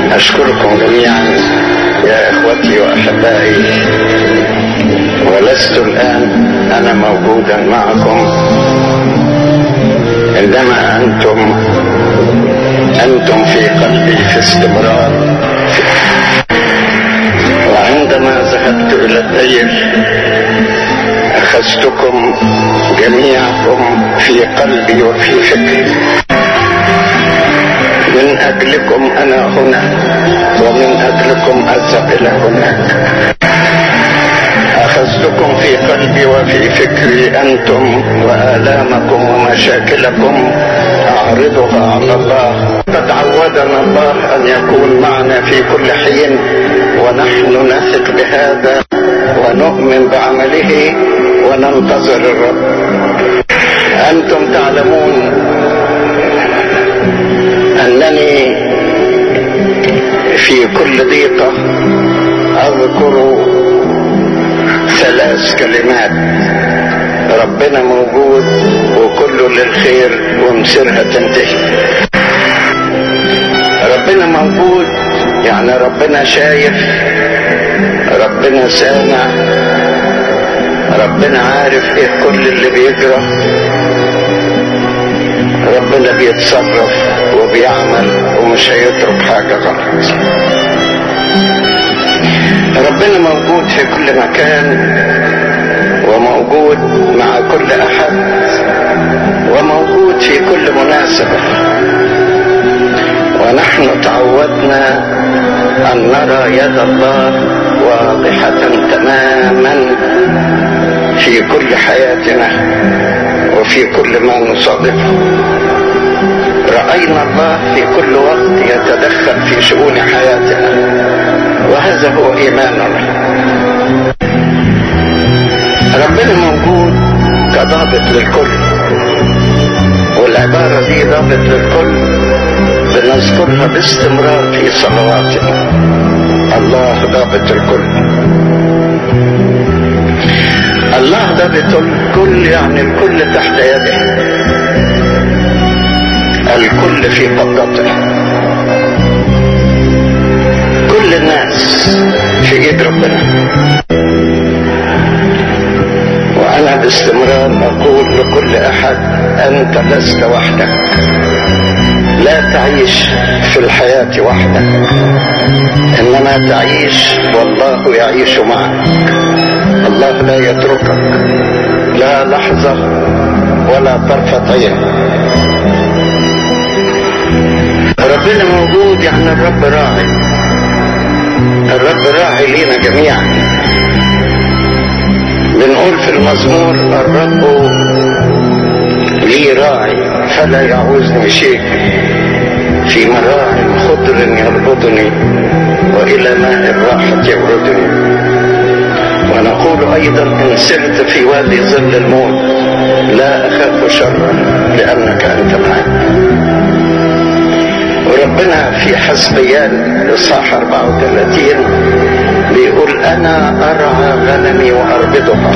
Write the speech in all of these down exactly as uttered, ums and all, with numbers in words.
أشكركم جميعا يا إخوتي وأحبائي، ولست الآن أنا موجودا معكم، عندما أنتم أنتم في قلبي في استمرار. وعندما ذهبت إلى الدير أخذتكم جميعكم في قلبي وفي فكري. من أجلكم أنا هنا، ومن أجلكم أذهب إلى هناك. أخذتكم في قلبي وفي فكري أنتم وآلامكم ومشاكلكم، أعرضها على الله. قد عودنا الله أن يكون معنا في كل حين، ونحن نثق بهذا ونؤمن بعمله وننتظر الرب. أنتم تعلمون أنني في كل ضيقة أذكر ثلاث كلمات: ربنا موجود وكله للخير ومصيرها تنتهي. ربنا موجود يعني ربنا شايف، ربنا سامع، ربنا عارف ايه كل اللي بيجرى، ربنا بيتصرف وبيعمل ومش هيترك حاجة غلط. ربنا موجود في كل مكان وموجود مع كل أحد وموجود في كل مناسبة، ونحن تعودنا أن نرى يد الله واضحة تماما في كل حياتنا وفي كل ما نصادفه. رأينا الله في كل وقت يتدخل في شؤون حياتنا، وهذا هو إيماننا. ربنا موجود كضابط للكل، والعبارة دي ضابط للكل بنذكرها باستمرار في صلواتنا. الله ضابط الكل. الله ضابط الكل يعني الكل تحت يده، الكل في قبضته، كل الناس في ايد ربنا. وانا باستمرار اقول لكل احد: انت لست وحدك، لا تعيش في الحياة وحدك، انما تعيش والله يعيش معك. الله لا يتركك لا لحظة ولا طرفة عين. ربنا موجود يعني الرب راعي، الرب راعي لينا جميعا. بنقول في المزمور: الرب لي راعي فلا يعوزني شيء، في مراع خضر يربطني وإلى ماء الراحة يوردني. ونقول أيضا: إن سرت في وادي ظل الموت لا أخاف شرا لأنك أنت معي. وربنا في حزقيال إصحاح أربعة وثلاثين بيقول: أنا أرعى غنمي وأربطها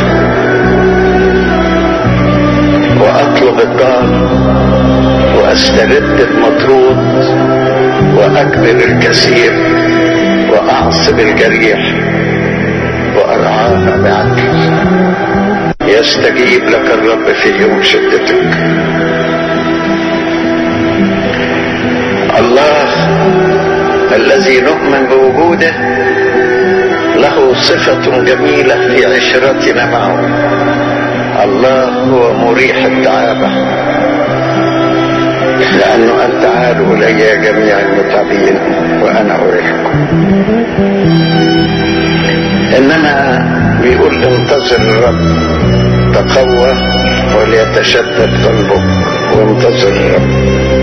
وأطلب الضال وأسترد المطرود وأكبر الكثير وأعصب الجريح وأرعاها بعدل. يستجيب لك الرب في يوم شدتك. الله الذي نؤمن بوجوده له صفة جميلة في عشرتنا معه. الله هو مريح التعابة، لأنه قال: تعالوا إلي جميع المتعبين وأنا أريحكم. إنما بيقول: انتظر الرب، تقوى وليتشدد قلبك وانتظر الرب.